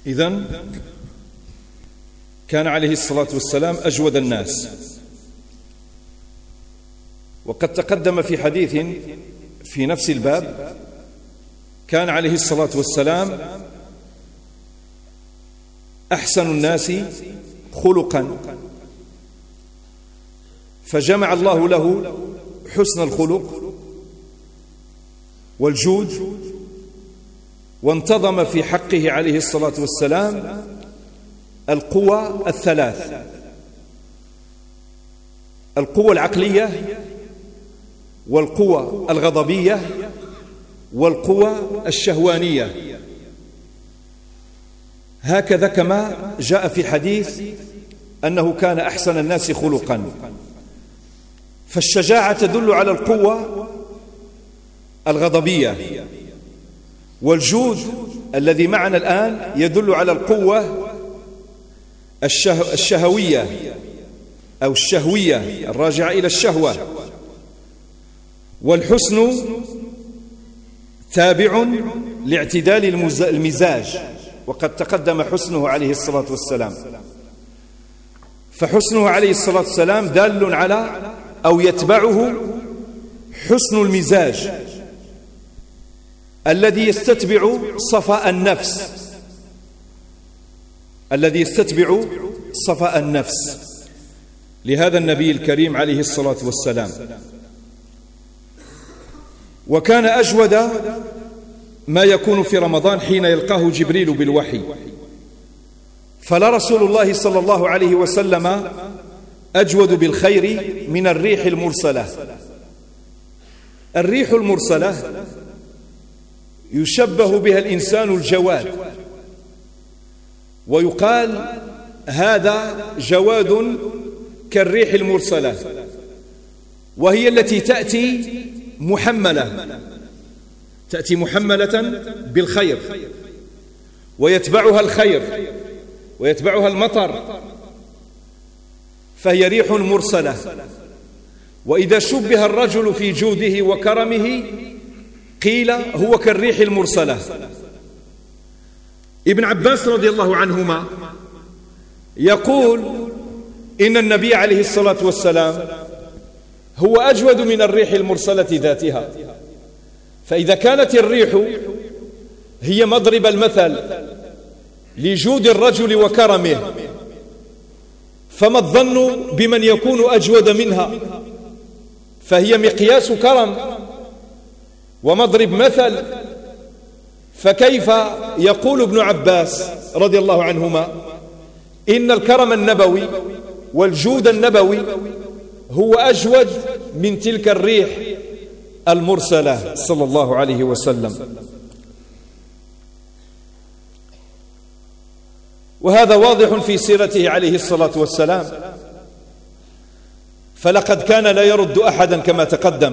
إذن كان عليه الصلاة والسلام أجود الناس. وقد تقدم في حديث في نفس الباب كان عليه الصلاة والسلام أحسن الناس خلقا، فجمع الله له حسن الخلق والجود، وانتظم في حقه عليه الصلاة والسلام القوى الثلاث: القوى العقلية، والقوى الغضبية، والقوى الشهوانية، هكذا كما جاء في حديث أنه كان أحسن الناس خلقا. فالشجاعة تدل على القوة الغضبية، والجود الذي معنا الآن يدل على القوة الشهوية أو الشهوية الراجعة إلى الشهوة، والحسن تابع لاعتدال المزاج، وقد تقدم حسنه عليه الصلاة والسلام. فحسنه عليه الصلاة والسلام دال على أو يتبعه حسن المزاج الذي يستتبع صفاء النفس، الذي يستتبع صفاء النفس لهذا النبي الكريم عليه الصلاة والسلام. وكان أجود ما يكون في رمضان حين يلقاه جبريل بالوحي، فلا رسول الله صلى الله عليه وسلم أجود بالخير من الريح المرسلة. الريح المرسلة يشبه بها الإنسان الجواد، ويقال هذا جواد كالريح المرسلة، وهي التي تأتي محملة، تأتي محملة بالخير، ويتبعها الخير ويتبعها المطر، فهي ريح مرسلة. وإذا شبه الرجل في جوده وكرمه قيل هو كالريح المرسلة. ابن عباس رضي الله عنهما يقول إن النبي عليه الصلاة والسلام هو أجود من الريح المرسلة ذاتها. فإذا كانت الريح هي مضرب المثل لجود الرجل وكرمه، فما الظن بمن يكون أجود منها؟ فهي مقياس كرم ومضرب مثل. فكيف يقول ابن عباس رضي الله عنهما إن الكرم النبوي والجود النبوي هو أجود من تلك الريح المرسلة صلى الله عليه وسلم؟ وهذا واضح في سيرته عليه الصلاة والسلام، فلقد كان لا يرد أحدا كما تقدم،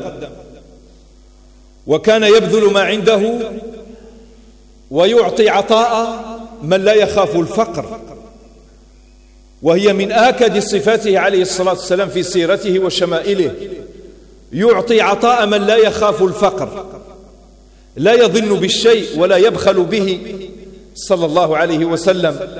وكان يبذل ما عنده ويعطي عطاء من لا يخاف الفقر، وهي من آكد صفاته عليه الصلاة والسلام في سيرته وشمائله. يعطي عطاء من لا يخاف الفقر، لا يظن بالشيء ولا يبخل به صلى الله عليه وسلم.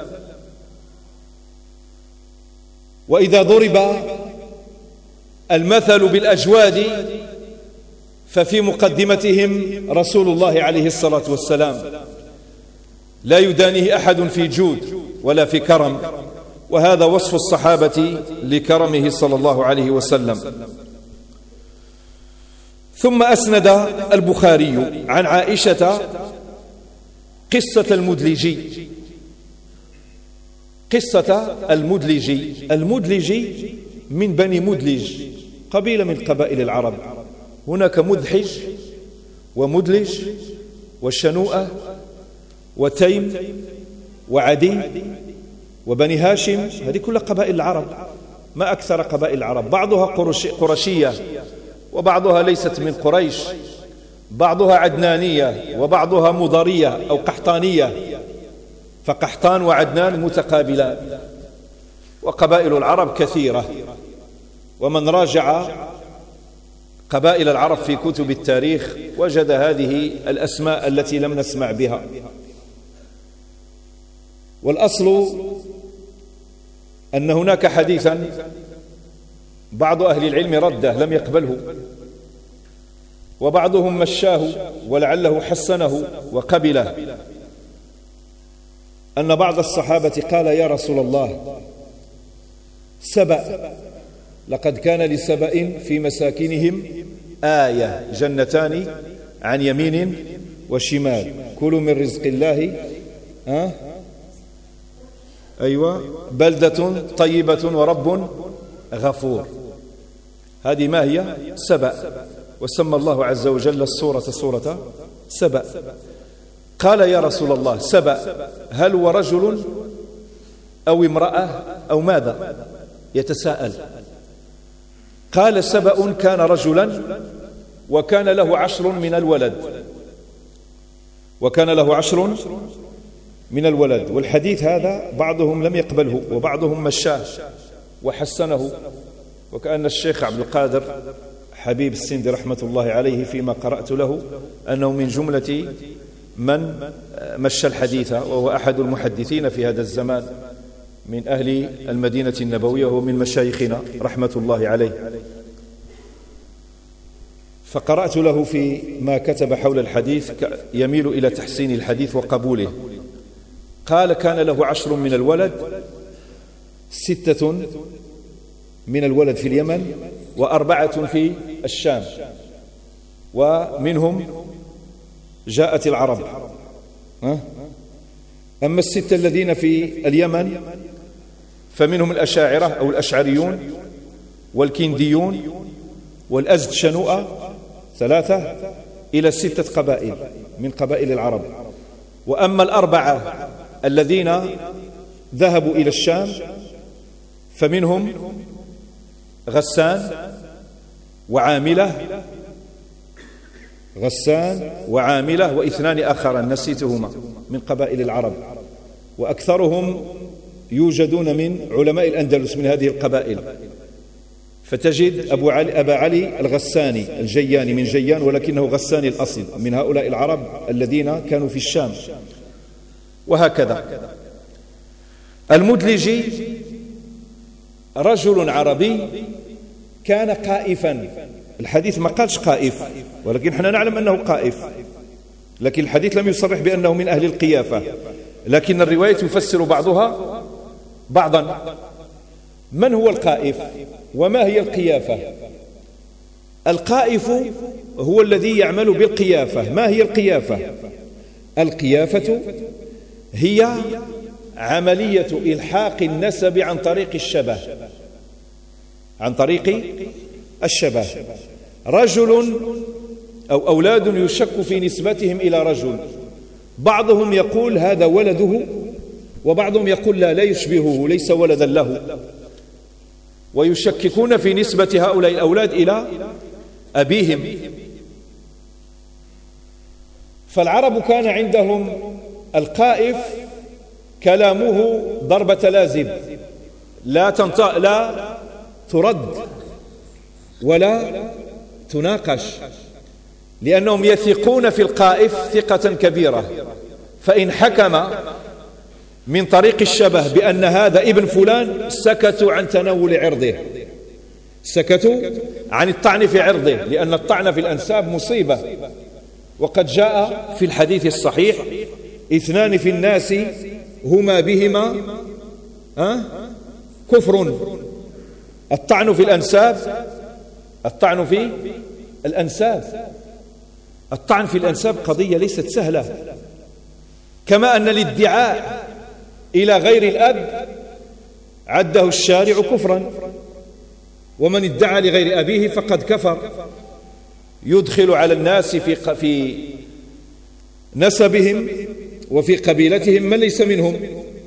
وإذا ضرب المثل بالأجواد ففي مقدمتهم رسول الله عليه الصلاة والسلام، لا يدانيه أحد في جود ولا في كرم، وهذا وصف الصحابة لكرمه صلى الله عليه وسلم. ثم أسند البخاري عن عائشة قصة المدلجي. قصة المدلجي من بني مدلج، قبيلة من قبائل العرب. هناك مدحج ومدلج والشنوءة وتيم وعدي وبني هاشم، هذه كلها قبائل العرب، ما أكثر قبائل العرب. بعضها قرشية وبعضها ليست من قريش، بعضها عدنانية وبعضها مضرية أو قحطانية، فقحطان وعدنان متقابلان. وقبائل العرب كثيرة، ومن راجع قبائل العرب في كتب التاريخ وجد هذه الأسماء التي لم نسمع بها. والأصل أن هناك حديثا بعض أهل العلم رده لم يقبله، وبعضهم مشاه ولعله حسنه وقبله، أن بعض الصحابة قال: يا رسول الله، سبأ، لقد كان لسبأ في مساكنهم آية، جنتان عن يمين وشمال، كلوا من رزق الله بلدة طيبة ورب غفور. هذه ما هي؟ سبأ، وسمى الله عز وجل السورة سورة سبأ. قال: يا رسول الله، سبأ هل هو رجل أو امرأة أو ماذا؟ يتساءل. قال: سبأ كان رجلا وكان له 10 من الولد، وكان له 10 من الولد. والحديث هذا بعضهم لم يقبله وبعضهم مشاه وحسنه، وكأن الشيخ عبد القادر حبيب السندي رحمة الله عليه فيما قرأت له أنه من جملة من مشى الحديث، وهو أحد المحدثين في هذا الزمان من أهل المدينة النبوية، وهو من مشايخنا رحمة الله عليه. فقرأت له في ما كتب حول الحديث يميل إلى تحسين الحديث وقبوله. قال: كان له 10 من الولد، 6 من الولد في اليمن و4 في الشام، ومنهم جاءت العرب. أما 6 الذين في اليمن فمنهم الأشاعرة أو الأشعريون والكنديون والأزد شنوءة، 3 إلى 6 قبائل من قبائل العرب. وأما 4 الذين ذهبوا إلى الشام فمنهم غسان وعاملة، و2 آخران نسيتهما من قبائل العرب، وأكثرهم يوجدون من علماء الأندلس من هذه القبائل. فتجد أبا علي الغساني الجياني من جيان، ولكنه غساني الأصل من هؤلاء العرب الذين كانوا في الشام، وهكذا. المدلجي رجل عربي كان قائفا. الحديث ما قالش قائف، ولكن احنا نعلم أنه قائف، لكن الحديث لم يصرح بأنه من أهل القيافة، لكن الرواية تفسر بعضها بعضا. من هو القائف وما هي القيافة؟ القائف هو الذي يعمل بالقيافة. ما هي القيافة؟ القيافة هي عملية إلحاق النسب عن طريق الشبه، عن طريق الشبه. رجل أو أولاد يشك في نسبتهم إلى رجل، بعضهم يقول هذا ولده، وبعضهم يقول لا يشبهه، ليس ولدا له، ويشككون في نسبة هؤلاء الأولاد إلى أبيهم. فالعرب كان عندهم القائف كلامه ضربة لازم، لا ترد ولا تناقش، لأنهم يثقون في القائف ثقة كبيرة. فإن حكم من طريق الشبه بأن هذا ابن فلان سكتوا عن تناول عرضه، سكتوا عن الطعن في عرضه، لأن الطعن في الأنساب مصيبة. وقد جاء في الحديث الصحيح: 2 في الناس هما بهما كفر: الطعن في الأنساب، الطعن في الأنساب. الطعن في الأنساب قضية ليست سهلة، كما أن الادعاء إلى غير الأب عده الشارع كفرا، ومن ادعى لغير أبيه فقد كفر، يدخل على الناس في نسبهم وفي قبيلتهم من ليس منهم،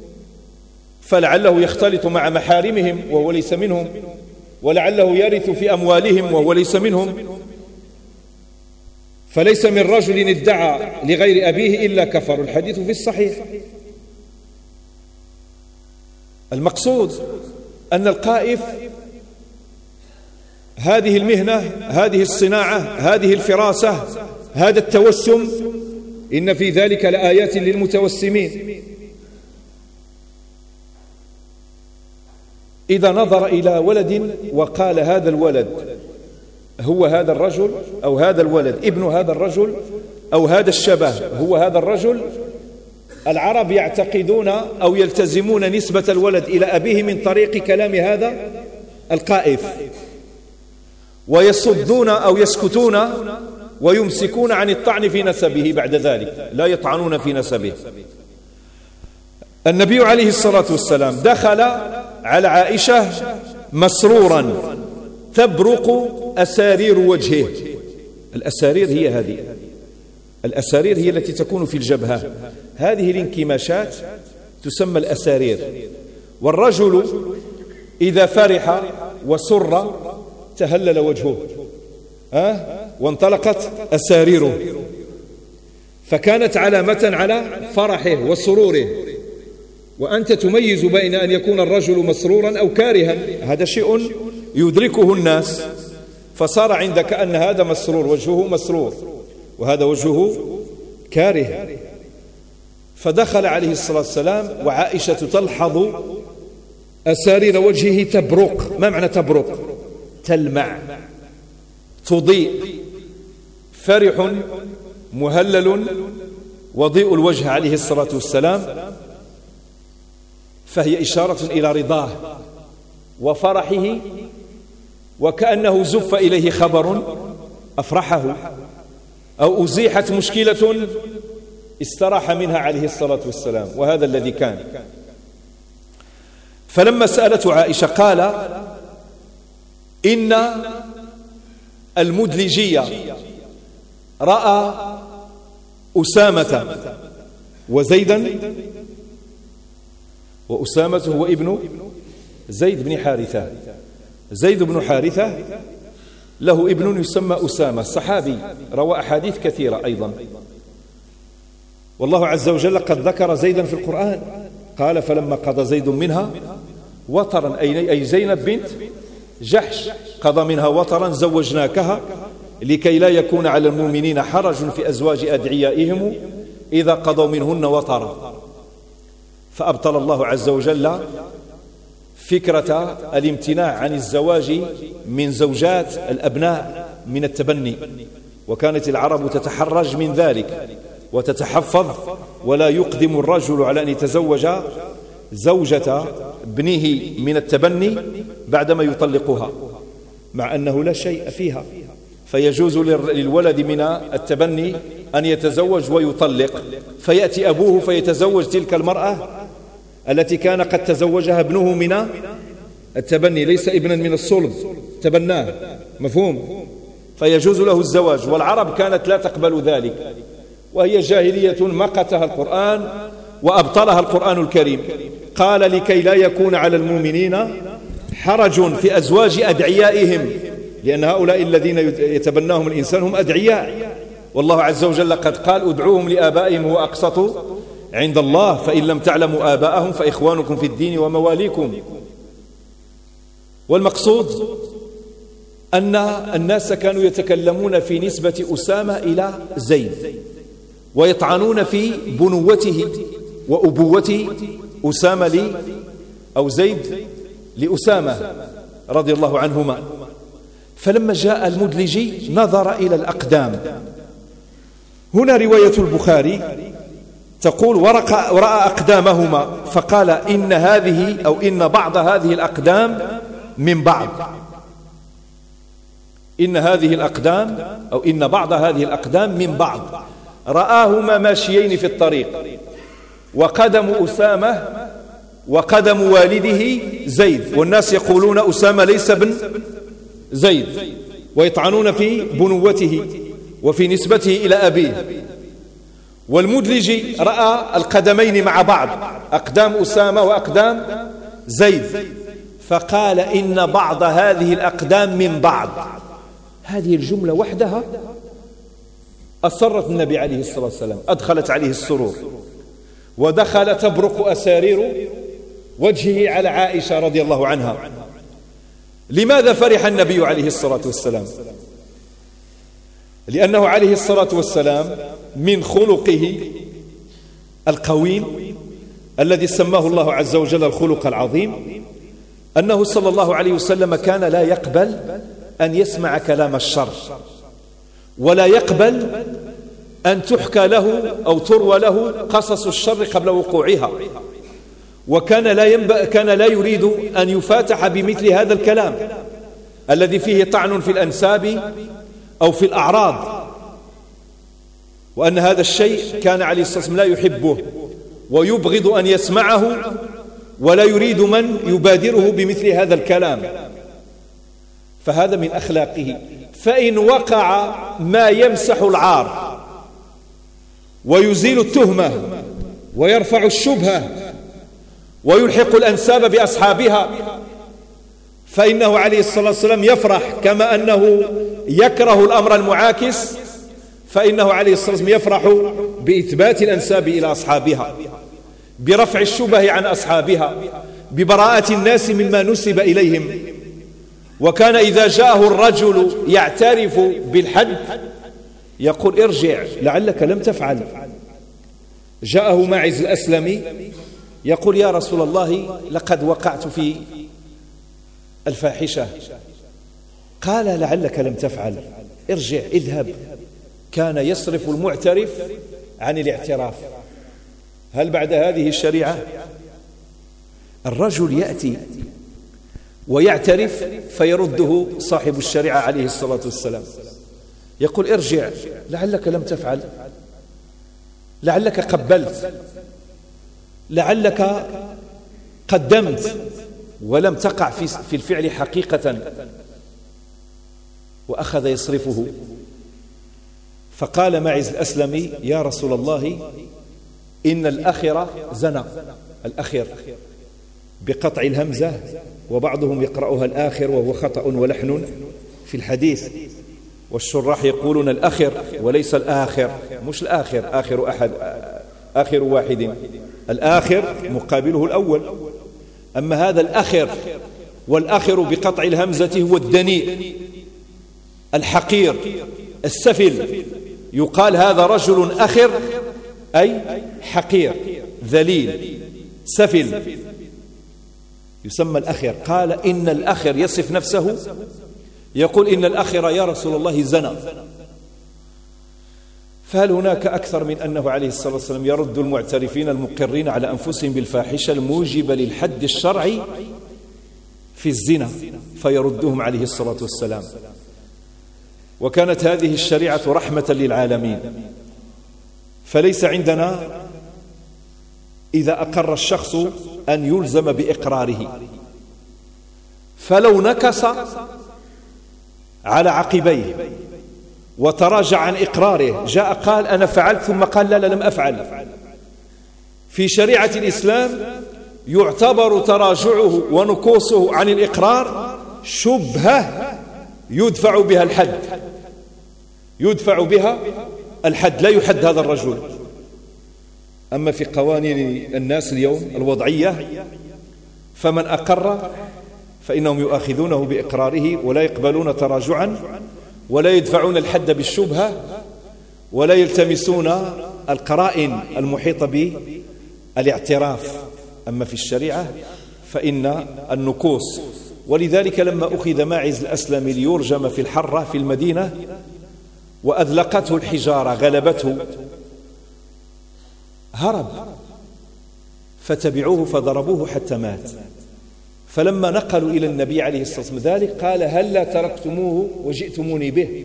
فلعله يختلط مع محارمهم وهو ليس منهم، ولعله يرث في أموالهم وهو ليس منهم. فليس من رجل ادعى لغير أبيه إلا كفر. الحديث في الصحيح. المقصود أن القائف هذه المهنة، هذه الصناعة، هذه الفراسة، هذا التوسم، إن في ذلك لآيات للمتوسمين. إذا نظر إلى ولد وقال هذا الولد هو هذا الرجل، أو هذا الولد ابن هذا الرجل، أو هذا الشبه هو هذا الرجل، العرب يعتقدون أو يلتزمون نسبة الولد إلى أبيه من طريق كلام هذا القائف، ويصدون أو يسكتون ويمسكون عن الطعن في نسبه بعد ذلك، لا يطعنون في نسبه. النبي عليه الصلاة والسلام دخل على عائشة مسرورا تبرق أسارير وجهه. الأسارير هي هذه، الأسارير هي التي تكون في الجبهة، هذه الانكماشات تسمى الأسارير. والرجل إذا فرح وسر تهلل وجهه وانطلقت أساريره، فكانت علامة على فرحه وسروره. وأنت تميز بين أن يكون الرجل مسرورا أو كارها، هذا شيء يدركه الناس، فصار عندك أن هذا مسرور وجهه مسرور وهذا وجهه كاره. فدخل عليه الصلاة والسلام وعائشة تلحظ أسارير وجهه تبرق. ما معنى تبرق؟ تلمع، تضيء، فرح مهلل وضيء الوجه عليه الصلاة والسلام، فهي إشارة إلى رضاه وفرحه، وكأنه زف إليه خبر أفرحه، أو أزيحت مشكلة استراح منها عليه الصلاة والسلام، وهذا الذي كان. فلما سألته عائشة قال إن المدلجية رأى أسامة وزيدا، وأسامة هو ابن زيد بن حارثة. زيد بن حارثة له ابن يسمى أسامة، صحابي روى أحاديث كثيرة أيضا. والله عز وجل قد ذكر زيدا في القرآن، قال فلما قضى زيد منها وطرا، أي زينب بنت جحش، قضى منها وطرا زوجناكها لكي لا يكون على المؤمنين حرج في أزواج أدعيائهم إذا قضوا منهن وطرا. فأبطل الله عز وجل فكرة الامتناع عن الزواج من زوجات الأبناء من التبني، وكانت العرب تتحرج من ذلك وتتحفظ، ولا يقدم الرجل على أن يتزوج زوجة ابنه من التبني بعدما يطلقها، مع أنه لا شيء فيها، فيجوز للولد من التبني أن يتزوج ويطلق، فيأتي أبوه فيتزوج تلك المرأة التي كان قد تزوجها ابنه من التبني، ليس ابنا من الصلب، تبناه، مفهوم؟ فيجوز له الزواج. والعرب كانت لا تقبل ذلك، وهي جاهلية مقتها القرآن وأبطلها القرآن الكريم. قال لكي لا يكون على المؤمنين حرج في أزواج أدعيائهم، لأن هؤلاء الذين يتبناهم الإنسان هم أدعياء، والله عز وجل قد قال ادعوهم لآبائهم هو أقسط عند الله، فإن لم تعلموا آباءهم فإخوانكم في الدين ومواليكم. والمقصود أن الناس كانوا يتكلمون في نسبة أسامة إلى زيد، ويطعنون في بنوته وأبوة أسامة أو زيد لأسامة رضي الله عنهما. فلما جاء المدلجي نظر إلى الأقدام. هنا رواية البخاري تقول ورأى أقدامهما فقال إن هذه أو إن بعض هذه الأقدام من بعض، إن هذه الأقدام أو إن بعض هذه الأقدام من بعض. رآهما ماشيين في الطريق، وقدم أسامة وقدم والده زيد، والناس يقولون أسامة ليس ابن زيد، ويطعنون في بنوته وفي نسبته إلى أبيه. والمدلجي رأى القدمين مع بعض، أقدام أسامة وأقدام زيد، فقال إن بعض هذه الأقدام من بعض. هذه الجملة وحدها أسرت النبي عليه الصلاة والسلام، أدخلت عليه السرور، ودخل تبرق أسارير وجهه على عائشة رضي الله عنها. لماذا فرح النبي عليه الصلاة والسلام؟ لأنه عليه الصلاة والسلام من خلقه القويم الذي سماه الله عز وجل الخلق العظيم، أنه صلى الله عليه وسلم كان لا يقبل أن يسمع كلام الشر، ولا يقبل أن تحكى له أو تروى له قصص الشر قبل وقوعها، وكان لا يريد أن يفاتح بمثل هذا الكلام الذي فيه طعن في الأنساب أو في الأعراض، وأن هذا الشيء كان عليه الصلاة والسلام لا يحبه ويبغض أن يسمعه، ولا يريد من يبادره بمثل هذا الكلام. فهذا من أخلاقه. فإن وقع ما يمسح العار ويزيل التهمة ويرفع الشبهة ويلحق الأنساب بأصحابها، فإنه عليه الصلاة والسلام يفرح، كما أنه يكره الأمر المعاكس، فإنه عليه الصلاة والسلام يفرح بإثبات الأنساب إلى أصحابها، برفع الشبه عن أصحابها، ببراءة الناس مما نسب إليهم. وكان إذا جاءه الرجل يعترف بالحد يقول ارجع لعلك لم تفعل. جاءه ماعز الأسلمي يقول يا رسول الله لقد وقعت في الفاحشة. قال لعلك لم تفعل، ارجع اذهب. كان يصرف المعترف عن الاعتراف. هل بعد هذه الشريعة الرجل يأتي ويعترف فيرده صاحب الشريعة عليه الصلاة والسلام، يقول ارجع لعلك لم تفعل، لعلك قبلت، لعلك قدمت، ولم تقع في الفعل حقيقة. وأخذ يصرفه. فقال ماعز الأسلمي يا رسول الله إن الأخر زنى. الأخر بقطع الهمزة، وبعضهم يقرأها الآخر وهو خطأ ولحن في الحديث، والشراح يقولون الأخر وليس الآخر، مش الآخر آخر أحد آخر واحد، الآخر مقابله الأول. أما هذا الأخر، والأخر بقطع الهمزة هو الدنيء الحقير السفل. يقال هذا رجل أخر أي حقير ذليل سفل، يسمى الأخر. قال إن الأخر يصف نفسه يقول إن الأخر يا رسول الله زنى. فهل هناك أكثر من أنه عليه الصلاة والسلام يرد المعترفين المقرين على أنفسهم بالفاحشة الموجبة للحد الشرعي في الزنا، فيردهم عليه الصلاة والسلام. وكانت هذه الشريعة رحمة للعالمين. فليس عندنا إذا أقر الشخص أن يلزم بإقراره، فلو نكص على عقبيه وتراجع عن إقراره، جاء قال أنا فعلت ثم قال لا لم أفعل، في شريعة الإسلام يعتبر تراجعه ونكوصه عن الإقرار شبهة يدفع بها الحد، يدفع بها الحد، لا يحد هذا الرجل. أما في قوانين الناس اليوم الوضعية فمن أقر فإنهم يؤاخذونه بإقراره ولا يقبلون تراجعا، ولا يدفعون الحد بالشبهة، ولا يلتمسون القرائن المحيطة بالاعتراف. أما في الشريعة فإن النكوص. ولذلك لما أخذ ماعز الأسلمي ليرجم في الحرة في المدينة وأذلقته الحجارة غلبته، هرب، فتبعوه فضربوه حتى مات. فلما نقلوا إلى النبي عليه الصلاة والسلام ذلك قال هلا تركتموه وجئتموني به،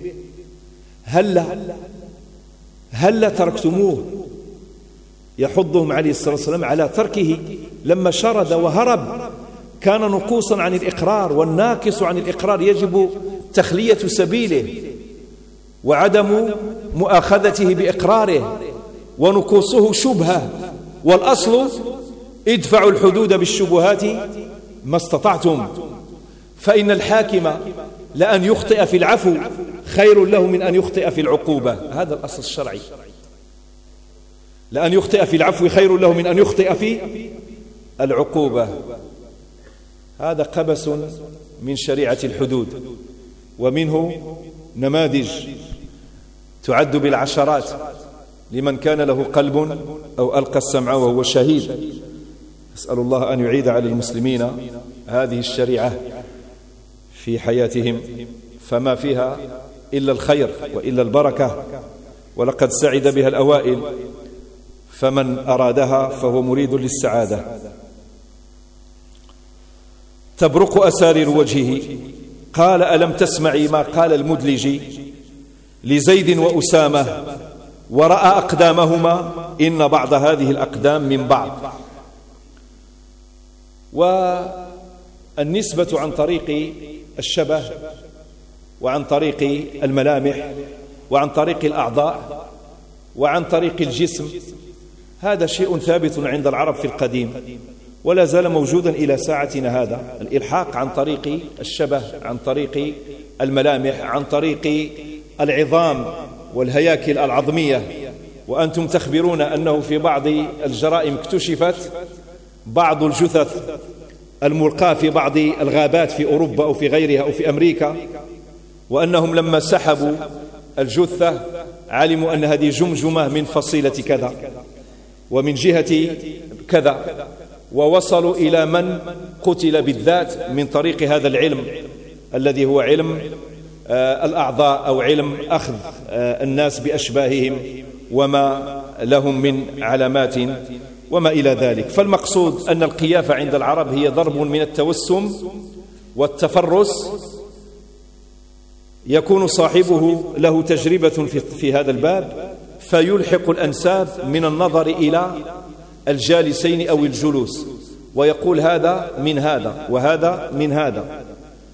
هلا تركتموه، يحضهم عليه الصلاة والسلام على تركه. لما شرد وهرب كان نقوصا عن الإقرار، والناقص عن الإقرار يجب تخلية سبيله وعدم مؤاخذته بإقراره، ونقوصه شبهة. والأصل ادفعوا الحدود بالشبهات ما استطعتم، فإن الحاكم لأن يخطئ في العفو خير له من أن يخطئ في العقوبة. هذا الأصل الشرعي، لأن يخطئ في العفو خير له من أن يخطئ في العقوبة. هذا قبس من شريعة الحدود، ومنه نماذج تعد بالعشرات لمن كان له قلب أو ألقى السمع وهو شهيد. أسأل الله أن يعيد على المسلمين هذه الشريعة في حياتهم، فما فيها إلا الخير وإلا البركة، ولقد سعد بها الأوائل، فمن أرادها فهو مريد للسعادة. تبرق أسارير وجهه. قال: ألم تسمعي ما قال المدلجي لزيد وأسامة ورأى أقدامهما إن بعض هذه الأقدام من بعض. والنسبة عن طريق الشبه وعن طريق الملامح وعن طريق الأعضاء وعن طريق الجسم، هذا شيء ثابت عند العرب في القديم ولا زال موجودا إلى ساعتنا هذا. الإلحاق عن طريق الشبه، عن طريق الملامح، عن طريق العظام والهياكل العظمية. وأنتم تخبرون أنه في بعض الجرائم اكتشفت بعض الجثث الملقاة في بعض الغابات في أوروبا أو في غيرها أو في أمريكا، وأنهم لما سحبوا الجثة علموا أن هذه جمجمة من فصيلة كذا ومن جهة كذا، ووصلوا إلى من قتل بالذات من طريق هذا العلم الذي هو علم الأعضاء أو علم أخذ الناس بأشباههم وما لهم من علامات وما إلى ذلك. فالمقصود أن القيافة عند العرب هي ضرب من التوسم والتفرس، يكون صاحبه له تجربة في هذا الباب فيلحق الأنساب من النظر إلى الجالسين أو الجلوس، ويقول هذا من هذا وهذا من هذا،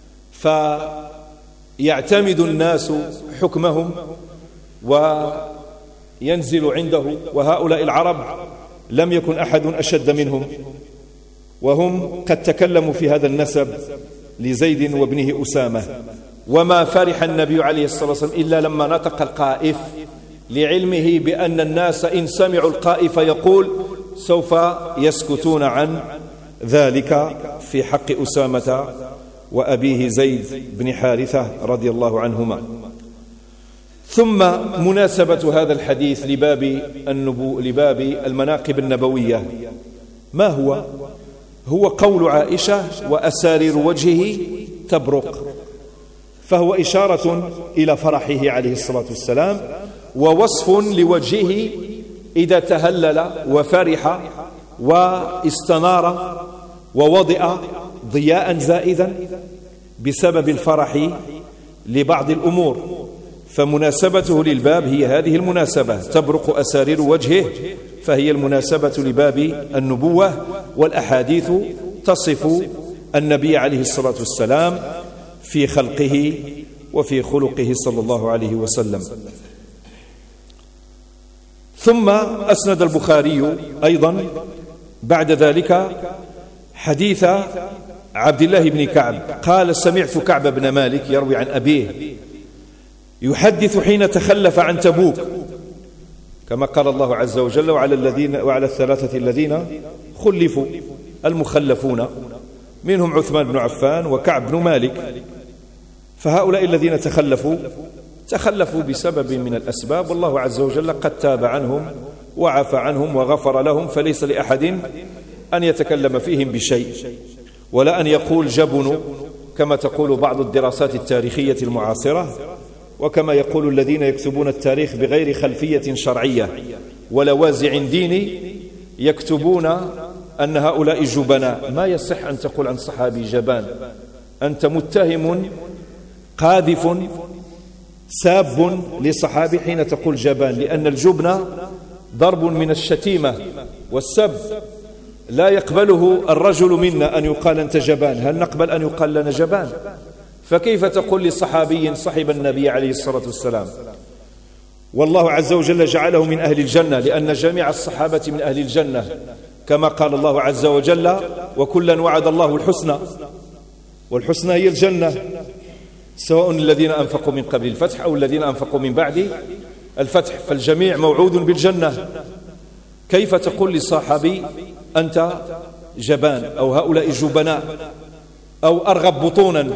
فيعتمد الناس حكمهم وينزل عنده. وهؤلاء العرب لم يكن أحد أشد منهم، وهم قد تكلموا في هذا النسب لزيد وابنه أسامة. وما فرح النبي عليه الصلاة والسلام إلا لما نطق القائف، لعلمه بأن الناس إن سمعوا القائف يقول سوف يسكتون عن ذلك في حق أسامة وأبيه زيد بن حارثة رضي الله عنهما. ثم مناسبة هذا الحديث لباب المناقب النبوية ما هو؟ هو قول عائشة وأسارير وجهه تبرق، فهو إشارة إلى فرحه عليه الصلاة والسلام، ووصف لوجهه إذا تهلل وفرح واستنار ووضع ضياء زائدا بسبب الفرح لبعض الأمور. فمناسبته للباب هي هذه المناسبة، تبرق أسارير وجهه، فهي المناسبة لباب النبوة. والأحاديث تصف النبي عليه الصلاة والسلام في خلقه وفي خلقه صلى الله عليه وسلم. ثم أسند البخاري أيضا بعد ذلك حديث عبد الله بن كعب قال: سمعت كعب بن مالك يروي عن أبيه يحدث حين تخلف عن تبوك، كما قال الله عز وجل: وعلى الثلاثة الذين خلفوا، المخلفون منهم عثمان بن عفان وكعب بن مالك. فهؤلاء الذين تخلفوا بسبب من الأسباب، والله عز وجل قد تاب عنهم وعفى عنهم وغفر لهم، فليس لأحد أن يتكلم فيهم بشيء ولا أن يقول جبنوا كما تقول بعض الدراسات التاريخية المعاصرة، وكما يقول الذين يكتبون التاريخ بغير خلفية شرعية ولوازع ديني يكتبون أن هؤلاء جبناء. ما يصح أن تقول عن صحابي جبان، أنت متهم قاذف ساب لصحابي حين تقول جبان، لأن الجبن ضرب من الشتيمة والسب لا يقبله الرجل منا أن يقال أنت جبان، هل نقبل أن يقال لنا جبان؟ فكيف تقول لصحابي صحب النبي عليه الصلاة والسلام؟ والله عز وجل جعله من أهل الجنة، لأن جميع الصحابة من أهل الجنة، كما قال الله عز وجل: وكلا وعد الله الحسنى، والحسنى هي الجنة، سواء الذين أنفقوا من قبل الفتح أو الذين أنفقوا من بعد الفتح، فالجميع موعود بالجنة. كيف تقول لصحابي أنت جبان أو هؤلاء جبناء أو أرغب بطونا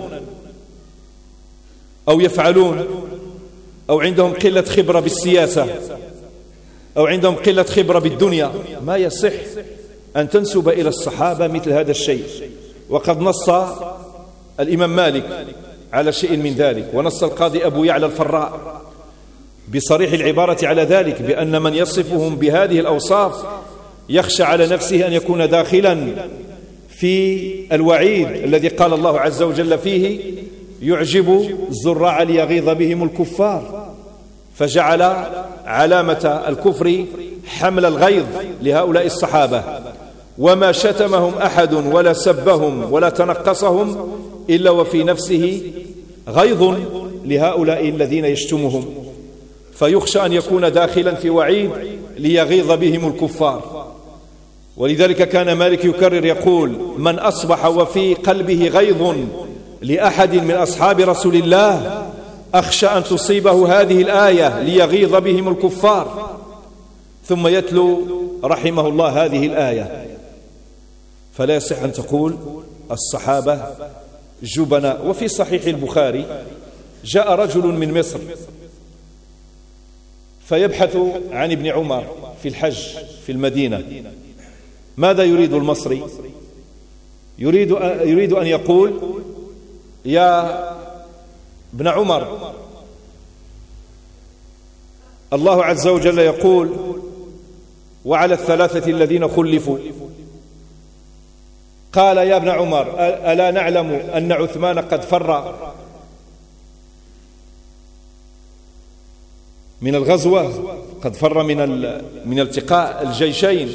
أو يفعلون أو عندهم قلة خبرة بالسياسة أو عندهم قلة خبرة بالدنيا؟ ما يصح أن تنسب إلى الصحابة مثل هذا الشيء. وقد نص الإمام مالك على شيء من ذلك، ونص القاضي أبو يعلى الفراء بصريح العبارة على ذلك، بأن من يصفهم بهذه الأوصاف يخشى على نفسه أن يكون داخلا في الوعيد الذي قال الله عز وجل فيه: يعجب الزراع ليغيظ بهم الكفار، فجعل علامة الكفر حمل الغيظ لهؤلاء الصحابة، وما شتمهم أحد ولا سبهم ولا تنقصهم إلا وفي نفسه غيظ لهؤلاء الذين يشتمهم، فيخشى أن يكون داخلا في وعيد ليغيظ بهم الكفار. ولذلك كان مالك يكرر يقول: من أصبح وفي قلبه غيظ لأحد من أصحاب رسول الله أخشى أن تصيبه هذه الآية ليغيظ بهم الكفار. ثم يتلو رحمه الله هذه الآية: فلا يصح أن تقول الصحابة جبناء. وفي صحيح البخاري جاء رجل من مصر فيبحث عن ابن عمر في الحج في المدينة. ماذا يريد المصري؟ يريد أن يقول: يا ابن عمر، الله عز وجل يقول: وعلى الثلاثة الذين خلفوا. قال: يا ابن عمر، ألا نعلم أن عثمان قد فر من الغزوة، قد فر من التقاء الجيشين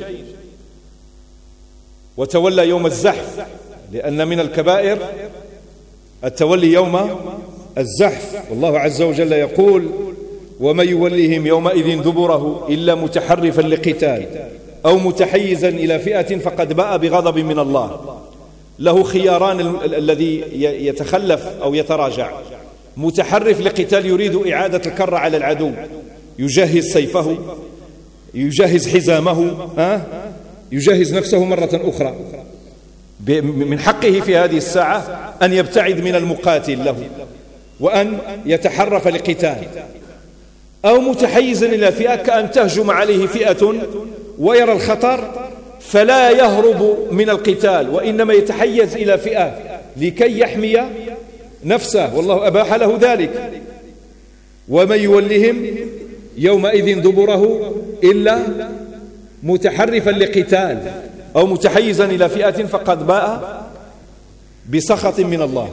وتولى يوم الزحف، لأن من الكبائر التولي يوم الزحف، والله عز وجل يقول: ومن يوليهم يومئذ دبره إلا متحرفا لقتال أو متحيزا إلى فئة فقد باء بغضب من الله. له خياران الذي يتخلف أو يتراجع: متحرف لقتال يريد إعادة الكرة على العدو، يجهز سيفه، يجهز حزامه، يجهز نفسه مرة أخرى. من حقه في هذه الساعة أن يبتعد من المقاتل له وأن يتحرف لقتال. أو متحيزا إلى فئة، كأن تهجم عليه فئة ويرى الخطر فلا يهرب من القتال، وإنما يتحيز إلى فئة لكي يحمي نفسه، والله أباح له ذلك. ومن يولهم يومئذ دبره إلا متحرفا لقتال أو متحيزا إلى فئة فقد باء بسخط من الله.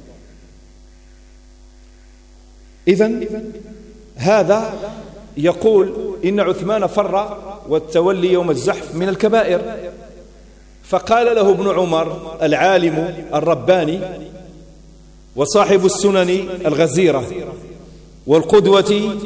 إذن هذا يقول إن عثمان فر والتولي يوم الزحف من الكبائر. فقال له ابن عمر العالم الرباني وصاحب السنن الغزيرة والقدوة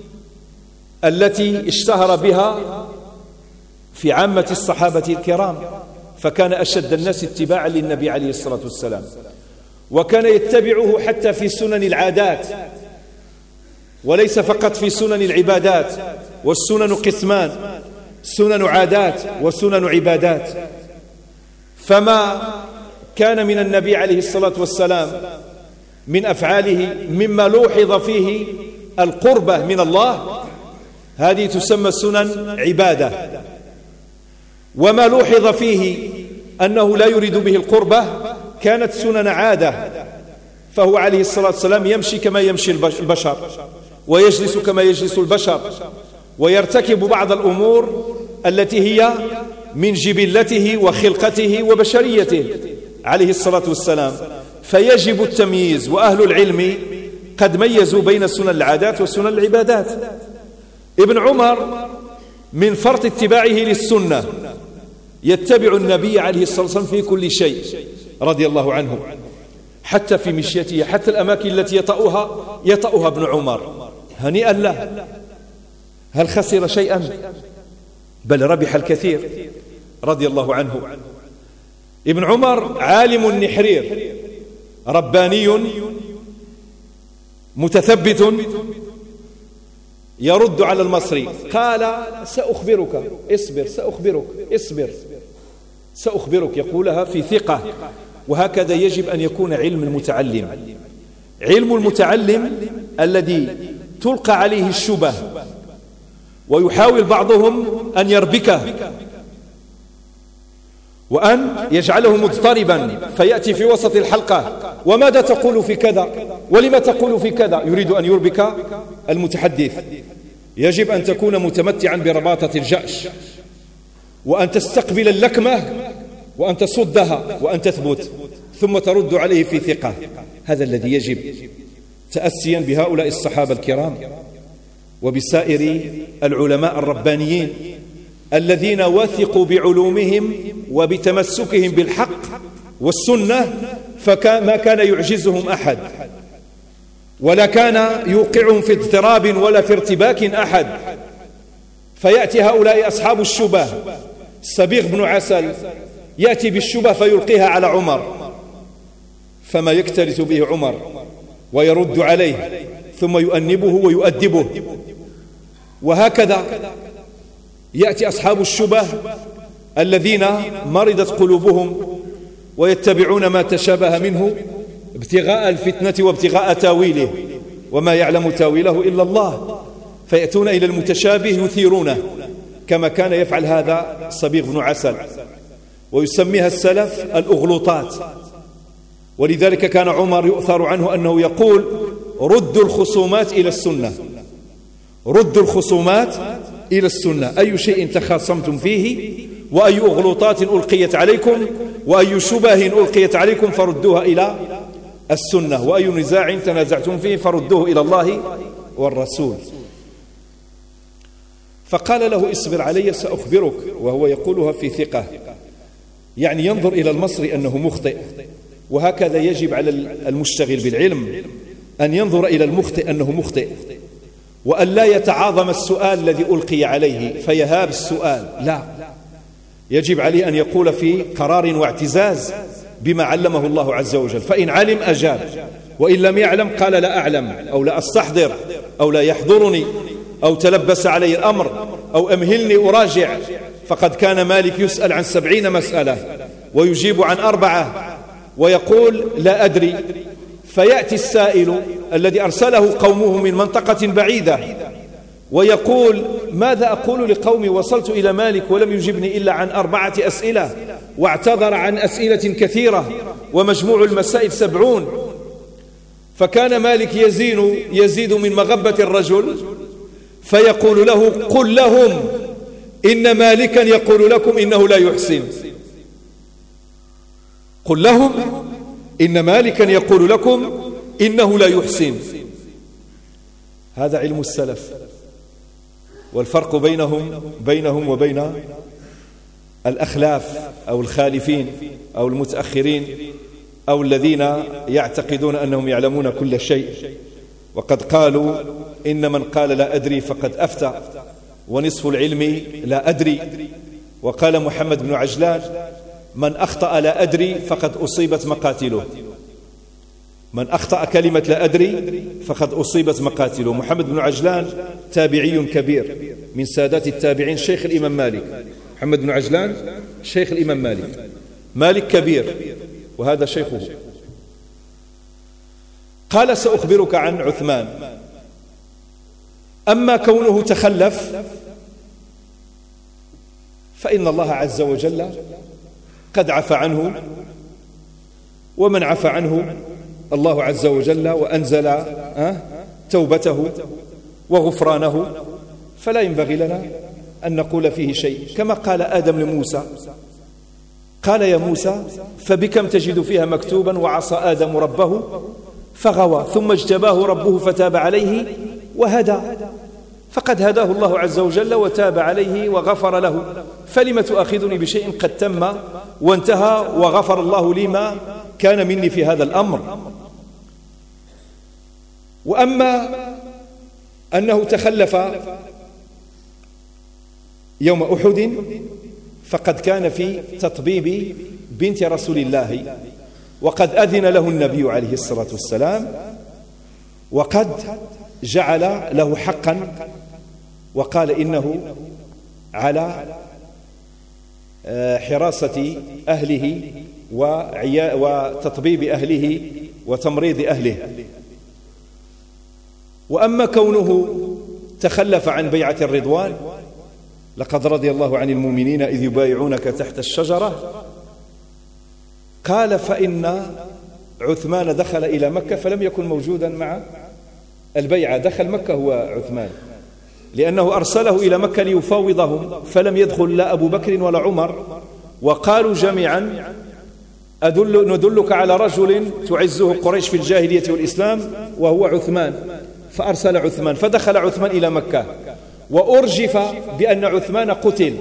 التي اشتهر بها في عامة الصحابة الكرام، فكان أشد الناس اتباعا للنبي عليه الصلاة والسلام، وكان يتبعه حتى في سنن العادات وليس فقط في سنن العبادات. والسنن قسمان: سنن عادات وسنن عبادات. فما كان من النبي عليه الصلاة والسلام من أفعاله مما لوحظ فيه القربة من الله، هذه تسمى سنن عبادة. وما لوحظ فيه أنه لا يريد به القربة كانت سنن عادة، فهو عليه الصلاة والسلام يمشي كما يمشي البشر، ويجلس كما يجلس البشر، ويرتكب بعض الأمور التي هي من جبلته وخلقته وبشريته عليه الصلاة والسلام. فيجب التمييز، وأهل العلم قد ميزوا بين سنن العادات وسنن العبادات. ابن عمر من فرط اتباعه للسنة يتبع النبي عليه الصلاة والسلام في كل شيء رضي الله عنه، حتى في مشيته، حتى الأماكن التي يطأها ابن عمر هنيئا له. هل خسر شيئا؟ بل ربح الكثير رضي الله عنه. ابن عمر عالم النحرير، رباني متثبت، يرد على المصري. قال: سأخبرك، اصبر، سأخبرك، يقولها في ثقة. وهكذا يجب أن يكون علم المتعلم. علم المتعلم الذي تلقى عليه الشبه ويحاول بعضهم أن يربكه وأن يجعله مضطربا فيأتي في وسط الحلقة: وماذا تقول في كذا؟ ولما تقول في كذا؟ يريد أن يربك المتحدث. يجب أن تكون متمتعا برباطة الجأش، وأن تستقبل اللكمة وأن تصدها وأن تثبت، ثم ترد عليه في ثقة. هذا الذي يجب، تأسيا بهؤلاء الصحابة الكرام وبسائر العلماء الربانيين الذين وثقوا بعلومهم وبتمسكهم بالحق والسنة، فما كان يعجزهم أحد، ولا كان يوقعهم في اضطراب ولا في ارتباك أحد. فيأتي هؤلاء أصحاب الشبه، الصبيغ بن عسل يأتي بالشبه فيلقيها على عمر، فما يكترث به عمر ويرد عليه ثم يؤنبه ويؤدبه. وهكذا يأتي أصحاب الشبه الذين مرضت قلوبهم ويتبعون ما تشابه منه ابتغاء الفتنة وابتغاء تاويله، وما يعلم تاويله إلا الله، فيأتون إلى المتشابه يثيرونه، كما كان يفعل هذا الصبيغ بن عسل، ويسميها السلف الأغلوطات. ولذلك كان عمر يؤثر عنه أنه يقول: ردوا الخصومات إلى السنة، ردوا الخصومات إلى السنة. أي شيء تخاصمتم فيه وأي أغلوطات ألقيت عليكم وأي شبه ألقيت عليكم فردوها إلى السنة، وأي نزاع تنازعتم فيه فردوه إلى الله والرسول. فقال له: اصبر علي سأخبرك، وهو يقولها في ثقة، يعني ينظر إلى المصري أنه مخطئ. وهكذا يجب على المشتغل بالعلم أن ينظر إلى المخطئ أنه مخطئ، وأن لا يتعاظم السؤال الذي ألقي عليه فيهاب السؤال، لا، يجب عليه أن يقول في قرار واعتزاز بما علمه الله عز وجل، فإن علم أجاب، وإن لم يعلم قال لا أعلم، أو لا أستحضر، أو لا يحضرني، أو تلبس علي الأمر، أو أمهلني أراجع. فقد كان مالك يسأل عن 70 مسألة ويجيب عن 4 ويقول لا أدري، فيأتي السائل الذي أرسله قومه من منطقة بعيدة ويقول: ماذا أقول لقومي؟ وصلت إلى مالك ولم يجبني إلا عن 4 أسئلة، واعتذر عن أسئلة كثيرة، ومجموع المسائل 70. فكان مالك يزيد من مغبة الرجل فيقول له: قل لهم إن مالكا يقول لكم إنه لا يحسن، قل لهم إن مالكا يقول لكم إنه لا يحسن. هذا علم السلف، والفرق بينهم وبين الأخلاف أو الخالفين أو المتأخرين أو الذين يعتقدون أنهم يعلمون كل شيء. وقد قالوا: إن من قال لا أدري فقد أفتى، ونصف العلم لا أدري. وقال محمد بن عجلان: من أخطأ لا أدري فقد أصيبت مقاتله، من أخطأ كلمة لا أدري فقد أصيبت مقاتله. محمد بن عجلان تابعي كبير من سادات التابعين، شيخ الإمام مالك. محمد بن عجلان شيخ الإمام مالك، مالك كبير وهذا شيخه. قال: سأخبرك عن عثمان. أما كونه تخلف فإن الله عز وجل قد عفى عنه، ومن عفى عنه الله عز وجل وأنزل توبته وغفرانه، فلا ينبغي لنا أن نقول فيه شيء. كما قال آدم لموسى، قال: يا موسى فبكم تجد فيها مكتوبا وعصى آدم ربه فغوى ثم اجتباه ربه فتاب عليه وهدى، فقد هداه الله عز وجل وتاب عليه وغفر له، فلم تؤاخذني بشيء قد تم وانتهى وغفر الله لي ما كان مني في هذا الأمر. وأما أنه تخلف يوم أحد فقد كان في تطبيب بنت رسول الله، وقد أذن له النبي عليه الصلاة والسلام، وقد جعل له حقا، وقال إنه على حراسة أهله وتطبيب أهله وتمريض أهله. وأما كونه تخلف عن بيعة الرضوان، لقد رضي الله عن المؤمنين إذ يبايعونك تحت الشجرة قال فإن عثمان دخل إلى مكة فلم يكن موجودا مع البيعة، دخل مكة هو عثمان، لأنه أرسله إلى مكة ليفاوضهم، فلم يدخل لا أبو بكر ولا عمر، وقالوا جميعا ندلك على رجل تعزه قريش في الجاهلية والإسلام وهو عثمان، فأرسل عثمان، فدخل عثمان إلى مكة، وأرجف بأن عثمان قتل،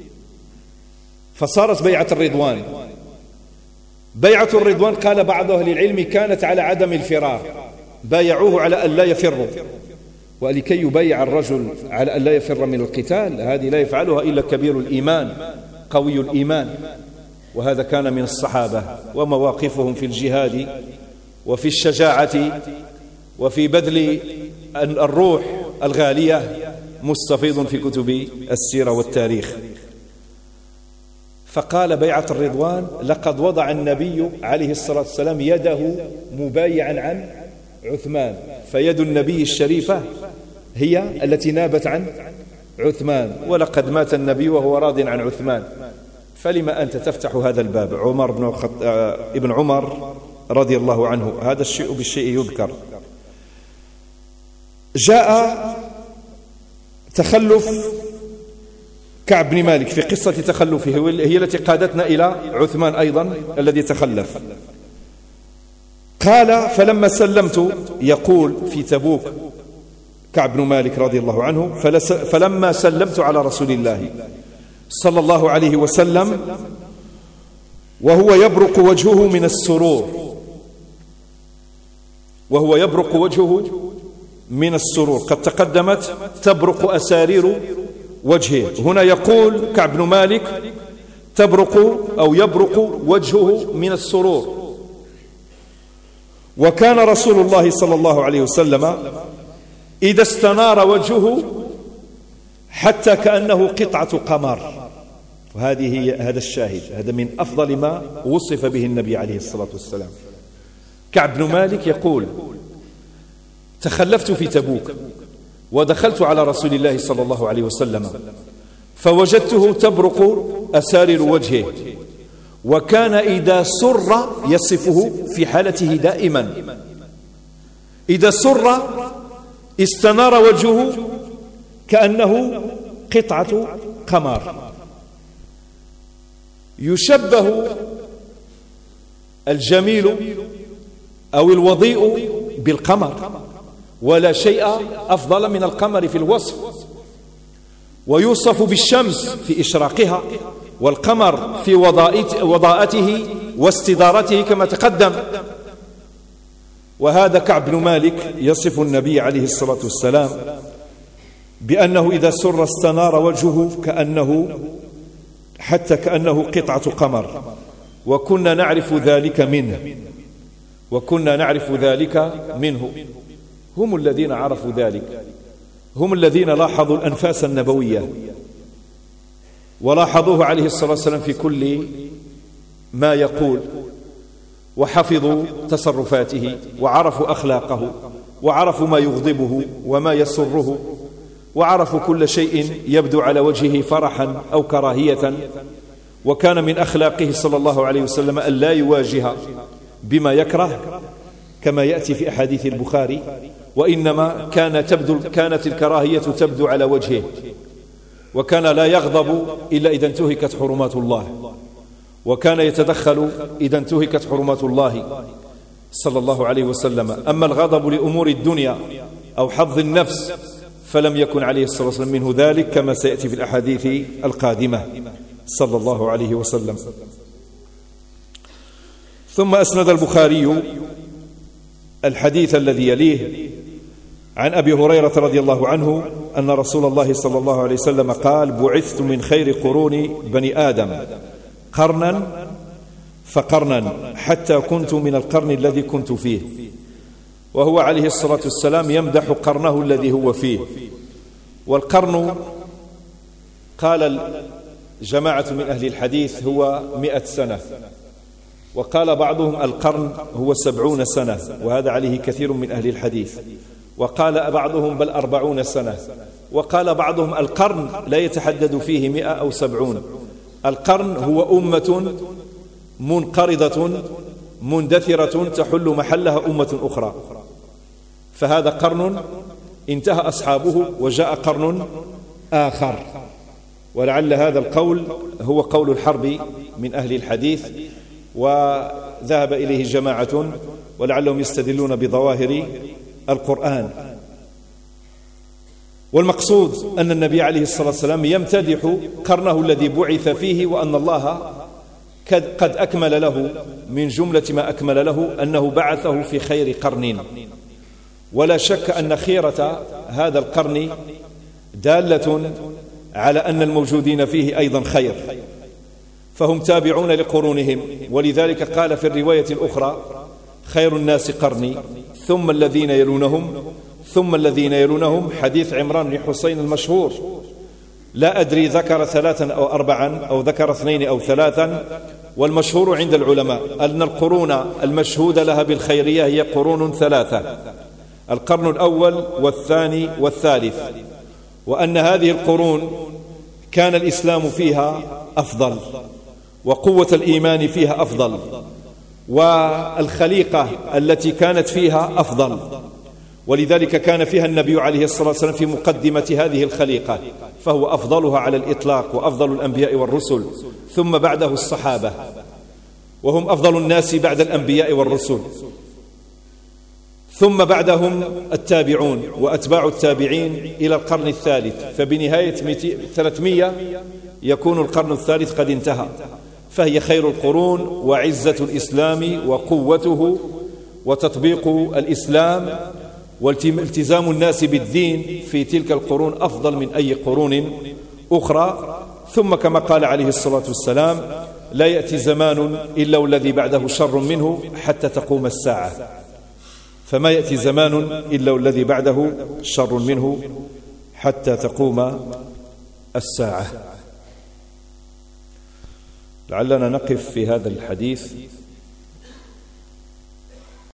فصارت بيعة الرضوان. بيعة الرضوان قال بعض أهل العلم كانت على عدم الفرار، بايعوه على أن لا يفروا، ولكي يبايع الرجل على أن لا يفر من القتال هذه لا يفعلها إلا كبير الإيمان قوي الإيمان، وهذا كان من الصحابة، ومواقفهم في الجهاد وفي الشجاعة وفي بذل الروح الغالية مستفيض في كتب السيرة والتاريخ. فقال بيعة الرضوان لقد وضع النبي عليه الصلاة والسلام يده مبايعا عن عثمان، فيد النبي الشريفة هي التي نابت عن عثمان، ولقد مات النبي وهو راض عن عثمان، فلما أنت تفتح هذا الباب؟ عمر ابن عمر رضي الله عنه، هذا الشيء بالشيء يذكر. جاء تخلف كعب بن مالك في قصة تخلفه، هي التي قادتنا إلى عثمان أيضا الذي تخلف. قال فلما سلمت، يقول في تبوك كعب بن مالك رضي الله عنه، فلما سلمت على رسول الله صلى الله عليه وسلم وهو يبرق وجهه من السرور، وهو يبرق وجهه من السرور، قد تقدمت تبرق أسارير وجهه، هنا يقول كعب بن مالك تبرق أو يبرق وجهه من السرور. وكان رسول الله صلى الله عليه وسلم إذا استنار وجهه حتى كأنه قطعة قمر، هذا الشاهد، هذا من أفضل ما وصف به النبي عليه الصلاة والسلام. كعب بن مالك يقول تخلفت في تبوك ودخلت على رسول الله صلى الله عليه وسلم فوجدته تبرق أسارر وجهه، وكان إذا سر يصفه في حالته دائما، إذا سر استنار وجهه كأنه قطعة قمر. يشبه الجميل أو الوضيء بالقمر، ولا شيء أفضل من القمر في الوصف، ويوصف بالشمس في إشراقها، والقمر في وضاءته واستدارته كما تقدم. وهذا كعب بن مالك يصف النبي عليه الصلاة والسلام بأنه إذا سر استنار وجهه حتى كأنه قطعة قمر، وكنا نعرف ذلك منه، هم الذين عرفوا ذلك، هم الذين لاحظوا الأنفاس النبوية، ولاحظوه عليه الصلاة والسلام في كل ما يقول، وحفظوا تصرفاته، وعرفوا أخلاقه، وعرفوا ما يغضبه وما يسره، وعرفوا كل شيء يبدو على وجهه فرحا أو كراهية. وكان من أخلاقه صلى الله عليه وسلم أن لا يواجه بما يكره كما يأتي في أحاديث البخاري، وإنما كانت الكراهية تبدو على وجهه، وكان لا يغضب إلا إذا انتهكت حرمات الله، وكان يتدخل إذا انتهكت حرمات الله صلى الله عليه وسلم. أما الغضب لأمور الدنيا أو حظ النفس فلم يكن عليه الصلاة والسلام منه ذلك، كما سيأتي في الأحاديث القادمة صلى الله عليه وسلم. ثم أسند البخاري الحديث الذي يليه عن أبي هريرة رضي الله عنه أن رسول الله صلى الله عليه وسلم قال: بعثت من خير قرون بني آدم قرنا فقرنا حتى كنت من القرن الذي كنت فيه. وهو عليه الصلاة والسلام يمدح قرنه الذي هو فيه. والقرن قال جماعة من أهل الحديث هو 100 سنة، وقال بعضهم القرن هو 70 سنة، وهذا عليه كثير من أهل الحديث. وقال بعضهم بل 40 سنة، وقال بعضهم القرن لا يتحدد فيه 100 أو 70. القرن هو أمة منقرضة مندثرة تحل محلها أمة أخرى. فهذا قرن انتهى أصحابه وجاء قرن آخر. ولعل هذا القول هو قول الحرب من أهل الحديث، وذهب إليه جماعة ولعلهم يستدلون بظواهر القرآن. والمقصود أن النبي عليه الصلاة والسلام يمتدح قرنه الذي بعث فيه، وأن الله قد أكمل له من جملة ما أكمل له أنه بعثه في خير قرن. ولا شك أن خيرة هذا القرن دالة على أن الموجودين فيه أيضا خير، فهم تابعون لقرونهم. ولذلك قال في الرواية الأخرى: خير الناس قرني ثم الذين يلونهم ثم الذين يلونهم. حديث عمران بن حسين المشهور، لا أدري ذكر 3 أو 4 أو ذكر 2 أو 3. والمشهور عند العلماء أن القرون المشهود لها بالخيرية هي قرون 3: القرن الأول والثاني والثالث. وأن هذه القرون كان الإسلام فيها أفضل، وقوة الإيمان فيها أفضل، والخليقة التي كانت فيها أفضل. ولذلك كان فيها النبي عليه الصلاة والسلام في مقدمة هذه الخليقة، فهو أفضلها على الإطلاق وأفضل الأنبياء والرسل، ثم بعده الصحابة وهم أفضل الناس بعد الأنبياء والرسل، ثم بعدهم التابعون وأتباع التابعين إلى القرن الثالث. فبنهاية 300 يكون القرن الثالث قد انتهى، فهي خير القرون وعزة الإسلام وقوته وتطبيق الإسلام والتزام الناس بالدين في تلك القرون أفضل من أي قرون أخرى. ثم كما قال عليه الصلاة والسلام: لا يأتي زمان إلا والذي بعده شر منه حتى تقوم الساعة. فما يأتي زمان إلا والذي بعده شر منه حتى تقوم الساعة. لعلنا نقف في هذا الحديث